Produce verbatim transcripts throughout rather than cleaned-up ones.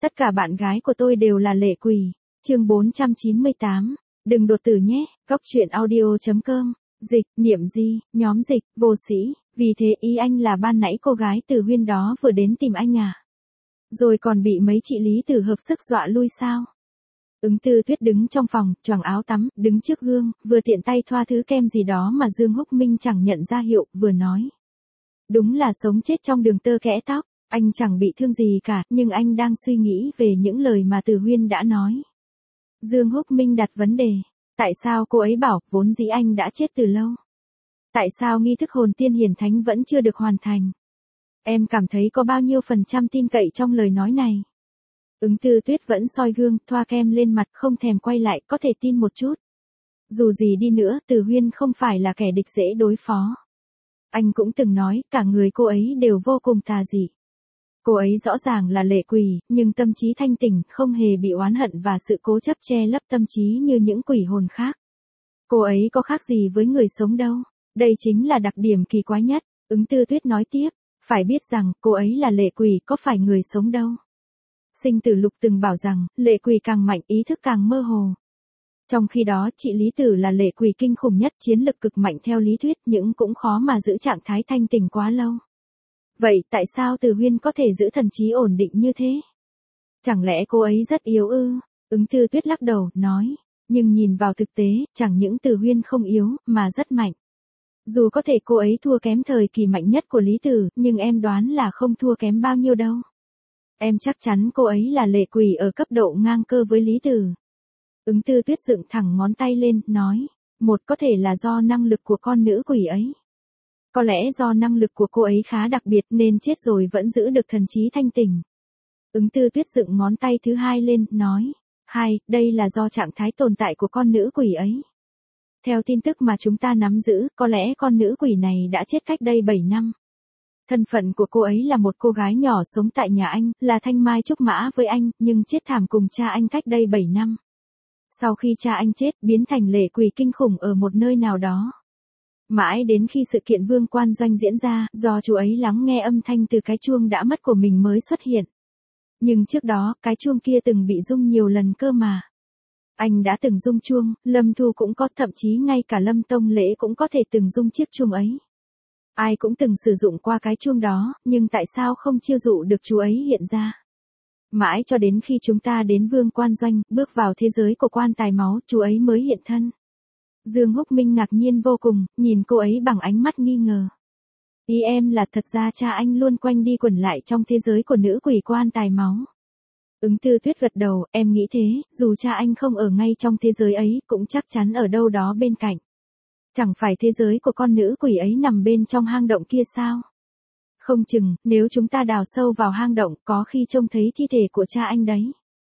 Tất cả bạn gái của tôi đều là lệ quỷ. Chương bốn trăm chín mươi tám. Đừng đột tử nhé. Góc truyện audio chấm com. Dịch, Niệm Di, nhóm Dịch, Vô Sĩ. Vì thế ý anh là ban nãy cô gái Từ Huyên đó vừa đến tìm anh à? Rồi còn bị mấy chị Lý Tử hợp sức dọa lui sao? Ứng Tư Tuyết đứng trong phòng, choàng áo tắm, đứng trước gương, vừa tiện tay thoa thứ kem gì đó mà Dương Húc Minh chẳng nhận ra hiệu, vừa nói. Đúng là sống chết trong đường tơ kẽ tóc, anh chẳng bị thương gì cả, nhưng anh đang suy nghĩ về những lời mà Từ Huyên đã nói. Dương Húc Minh đặt vấn đề. Tại sao cô ấy bảo, vốn dĩ anh đã chết từ lâu? Tại sao nghi thức hồn tiên hiển thánh vẫn chưa được hoàn thành? Em cảm thấy có bao nhiêu phần trăm tin cậy trong lời nói này? Ứng Tư Tuyết vẫn soi gương, thoa kem lên mặt, không thèm quay lại, có thể tin một chút. Dù gì đi nữa, Từ Huyên không phải là kẻ địch dễ đối phó. Anh cũng từng nói, cả người cô ấy đều vô cùng tà dị. Cô ấy rõ ràng là lệ quỷ, nhưng tâm trí thanh tỉnh, không hề bị oán hận và sự cố chấp che lấp tâm trí như những quỷ hồn khác. Cô ấy có khác gì với người sống đâu. Đây chính là đặc điểm kỳ quái nhất. Ứng Tư Tuyết nói tiếp, phải biết rằng, cô ấy là lệ quỷ, có phải người sống đâu. Sinh Tử Lục từng bảo rằng, lệ quỷ càng mạnh, ý thức càng mơ hồ. Trong khi đó, chị Lý Tử là lệ quỷ kinh khủng nhất, chiến lực cực mạnh theo lý thuyết, nhưng cũng khó mà giữ trạng thái thanh tỉnh quá lâu. Vậy tại sao Từ Huyên có thể giữ thần trí ổn định như thế? Chẳng lẽ cô ấy rất yếu ư? Ứng Tư Tuyết lắc đầu, nói. Nhưng nhìn vào thực tế, chẳng những Từ Huyên không yếu, mà rất mạnh. Dù có thể cô ấy thua kém thời kỳ mạnh nhất của Lý Tử, nhưng em đoán là không thua kém bao nhiêu đâu. Em chắc chắn cô ấy là lệ quỷ ở cấp độ ngang cơ với Lý Tử. Ứng Tư Tuyết dựng thẳng ngón tay lên, nói. Một có thể là do năng lực của con nữ quỷ ấy. Có lẽ do năng lực của cô ấy khá đặc biệt nên chết rồi vẫn giữ được thần trí thanh tỉnh. Ứng Tư Tuyết dựng ngón tay thứ hai lên, nói. Hai, đây là do trạng thái tồn tại của con nữ quỷ ấy. Theo tin tức mà chúng ta nắm giữ, có lẽ con nữ quỷ này đã chết cách đây bảy năm. Thân phận của cô ấy là một cô gái nhỏ sống tại nhà anh, là thanh mai trúc mã với anh, nhưng chết thảm cùng cha anh cách đây bảy năm. Sau khi cha anh chết, biến thành lệ quỷ kinh khủng ở một nơi nào đó. Mãi đến khi sự kiện Vương Quan Doanh diễn ra, do chú ấy lắng nghe âm thanh từ cái chuông đã mất của mình mới xuất hiện. Nhưng trước đó, cái chuông kia từng bị rung nhiều lần cơ mà. Anh đã từng rung chuông, Lâm Thu cũng có, thậm chí ngay cả Lâm Tông Lễ cũng có thể từng rung chiếc chuông ấy. Ai cũng từng sử dụng qua cái chuông đó, nhưng tại sao không chiêu dụ được chú ấy hiện ra? Mãi cho đến khi chúng ta đến Vương Quan Doanh, bước vào thế giới của quan tài máu, chú ấy mới hiện thân. Dương Húc Minh ngạc nhiên vô cùng, nhìn cô ấy bằng ánh mắt nghi ngờ. Ý em là thật ra cha anh luôn quanh đi quẩn lại trong thế giới của nữ quỷ quan tài máu. Ứng Tư Tuyết gật đầu, em nghĩ thế, dù cha anh không ở ngay trong thế giới ấy, cũng chắc chắn ở đâu đó bên cạnh. Chẳng phải thế giới của con nữ quỷ ấy nằm bên trong hang động kia sao? Không chừng, nếu chúng ta đào sâu vào hang động, có khi trông thấy thi thể của cha anh đấy.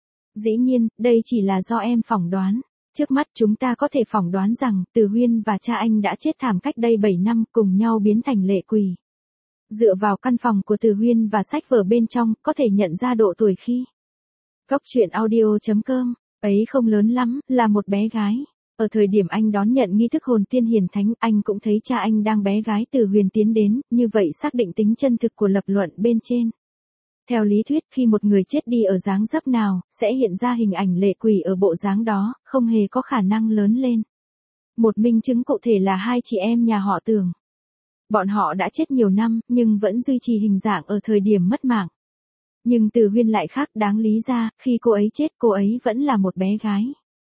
Dĩ nhiên, đây chỉ là do em phỏng đoán. Trước mắt chúng ta có thể phỏng đoán rằng, Từ Huyên và cha anh đã chết thảm cách đây bảy năm, cùng nhau biến thành lệ quỷ. Dựa vào căn phòng của Từ Huyên và sách vở bên trong, có thể nhận ra độ tuổi khi. Góc truyện audio chấm com, ấy không lớn lắm, là một bé gái. Ở thời điểm anh đón nhận nghi thức hồn tiên hiển thánh, anh cũng thấy cha anh đang bé gái Từ Huyền tiến đến, như vậy xác định tính chân thực của lập luận bên trên. Theo lý thuyết, khi một người chết đi ở dáng dấp nào, sẽ hiện ra hình ảnh lệ quỷ ở bộ dáng đó, không hề có khả năng lớn lên. Một minh chứng cụ thể là hai chị em nhà họ Tường. Bọn họ đã chết nhiều năm, nhưng vẫn duy trì hình dạng ở thời điểm mất mạng. Nhưng Từ Huyên lại khác, đáng lý ra, khi cô ấy chết cô ấy vẫn là một bé gái.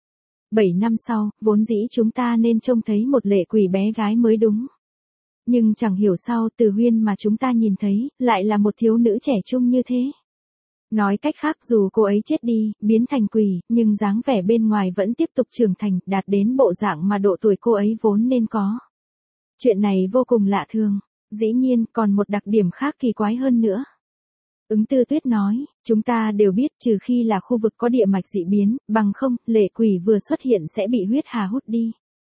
Bảy năm sau, vốn dĩ chúng ta nên trông thấy một lệ quỷ bé gái mới đúng. Nhưng chẳng hiểu sao Từ Huyên mà chúng ta nhìn thấy, lại là một thiếu nữ trẻ trung như thế. Nói cách khác, dù cô ấy chết đi, biến thành quỷ, nhưng dáng vẻ bên ngoài vẫn tiếp tục trưởng thành, đạt đến bộ dạng mà độ tuổi cô ấy vốn nên có. Chuyện này vô cùng lạ thường. Dĩ nhiên, còn một đặc điểm khác kỳ quái hơn nữa. Ứng Tư Tuyết nói, chúng ta đều biết trừ khi là khu vực có địa mạch dị biến, bằng không, lệ quỷ vừa xuất hiện sẽ bị huyết hà hút đi.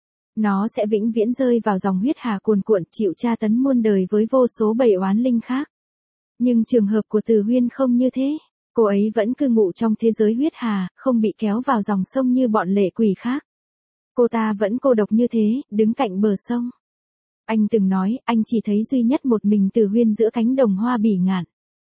Nó sẽ vĩnh viễn rơi vào dòng huyết hà cuồn cuộn chịu tra tấn muôn đời với vô số bầy oán linh khác. Nhưng trường hợp của Từ Huyên không như thế. Cô ấy vẫn cư ngụ trong thế giới huyết hà, không bị kéo vào dòng sông như bọn lệ quỷ khác. Cô ta vẫn cô độc như thế, đứng cạnh bờ sông. Anh từng nói, anh chỉ thấy duy nhất một mình Từ Huyên giữa cánh đồng hoa bỉ ngạn.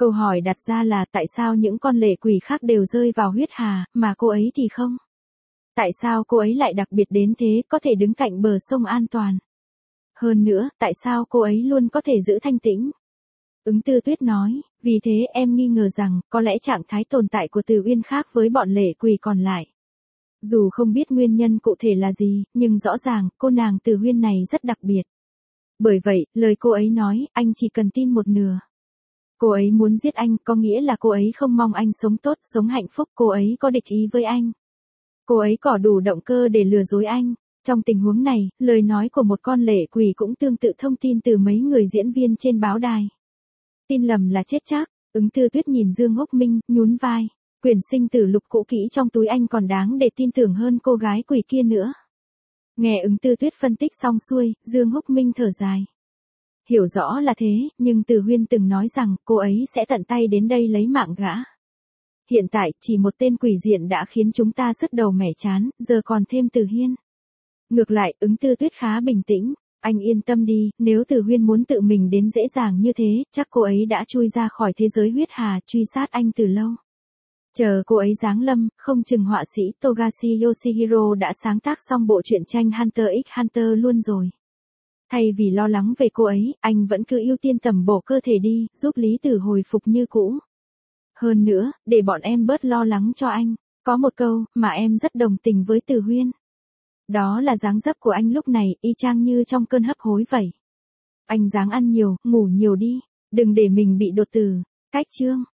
Câu hỏi đặt ra là tại sao những con lệ quỷ khác đều rơi vào huyết hà, mà cô ấy thì không? Tại sao cô ấy lại đặc biệt đến thế, có thể đứng cạnh bờ sông an toàn? Hơn nữa, tại sao cô ấy luôn có thể giữ thanh tĩnh? Ứng Tư Tuyết nói, vì thế em nghi ngờ rằng, có lẽ trạng thái tồn tại của Từ Uyên khác với bọn lệ quỷ còn lại. Dù không biết nguyên nhân cụ thể là gì, nhưng rõ ràng, cô nàng Từ Uyên này rất đặc biệt. Bởi vậy, lời cô ấy nói, anh chỉ cần tin một nửa. Cô ấy muốn giết anh, có nghĩa là cô ấy không mong anh sống tốt, sống hạnh phúc, cô ấy có địch ý với anh. Cô ấy có đủ động cơ để lừa dối anh. Trong tình huống này, lời nói của một con lệ quỷ cũng tương tự thông tin từ mấy người diễn viên trên báo đài. Tin lầm là chết chắc. Ứng Tư Tuyết nhìn Dương Húc Minh, nhún vai. Quyển sinh tử lục cũ kỹ trong túi anh còn đáng để tin tưởng hơn cô gái quỷ kia nữa. Nghe Ứng Tư Tuyết phân tích xong xuôi, Dương Húc Minh thở dài. Hiểu rõ là thế, nhưng Từ Huyên từng nói rằng cô ấy sẽ tận tay đến đây lấy mạng gã. Hiện tại, chỉ một tên quỷ diện đã khiến chúng ta sứt đầu mẻ chán, giờ còn thêm Từ Hiên. Ngược lại, Ứng Tư Tuyết khá bình tĩnh. Anh yên tâm đi, nếu Từ Huyên muốn tự mình đến dễ dàng như thế, chắc cô ấy đã chui ra khỏi thế giới huyết hà, truy sát anh từ lâu. Chờ cô ấy giáng lâm, không chừng họa sĩ Togashi Yoshihiro đã sáng tác xong bộ truyện tranh Hunter x Hunter luôn rồi. Thay vì lo lắng về cô ấy, anh vẫn cứ ưu tiên tầm bổ cơ thể đi, giúp Lý Tử hồi phục như cũ. Hơn nữa, để bọn em bớt lo lắng cho anh, có một câu mà em rất đồng tình với Từ Huyên. Đó là dáng dấp của anh lúc này, y chang như trong cơn hấp hối vậy. Anh ráng ăn nhiều, ngủ nhiều đi, đừng để mình bị đột tử. Cách chương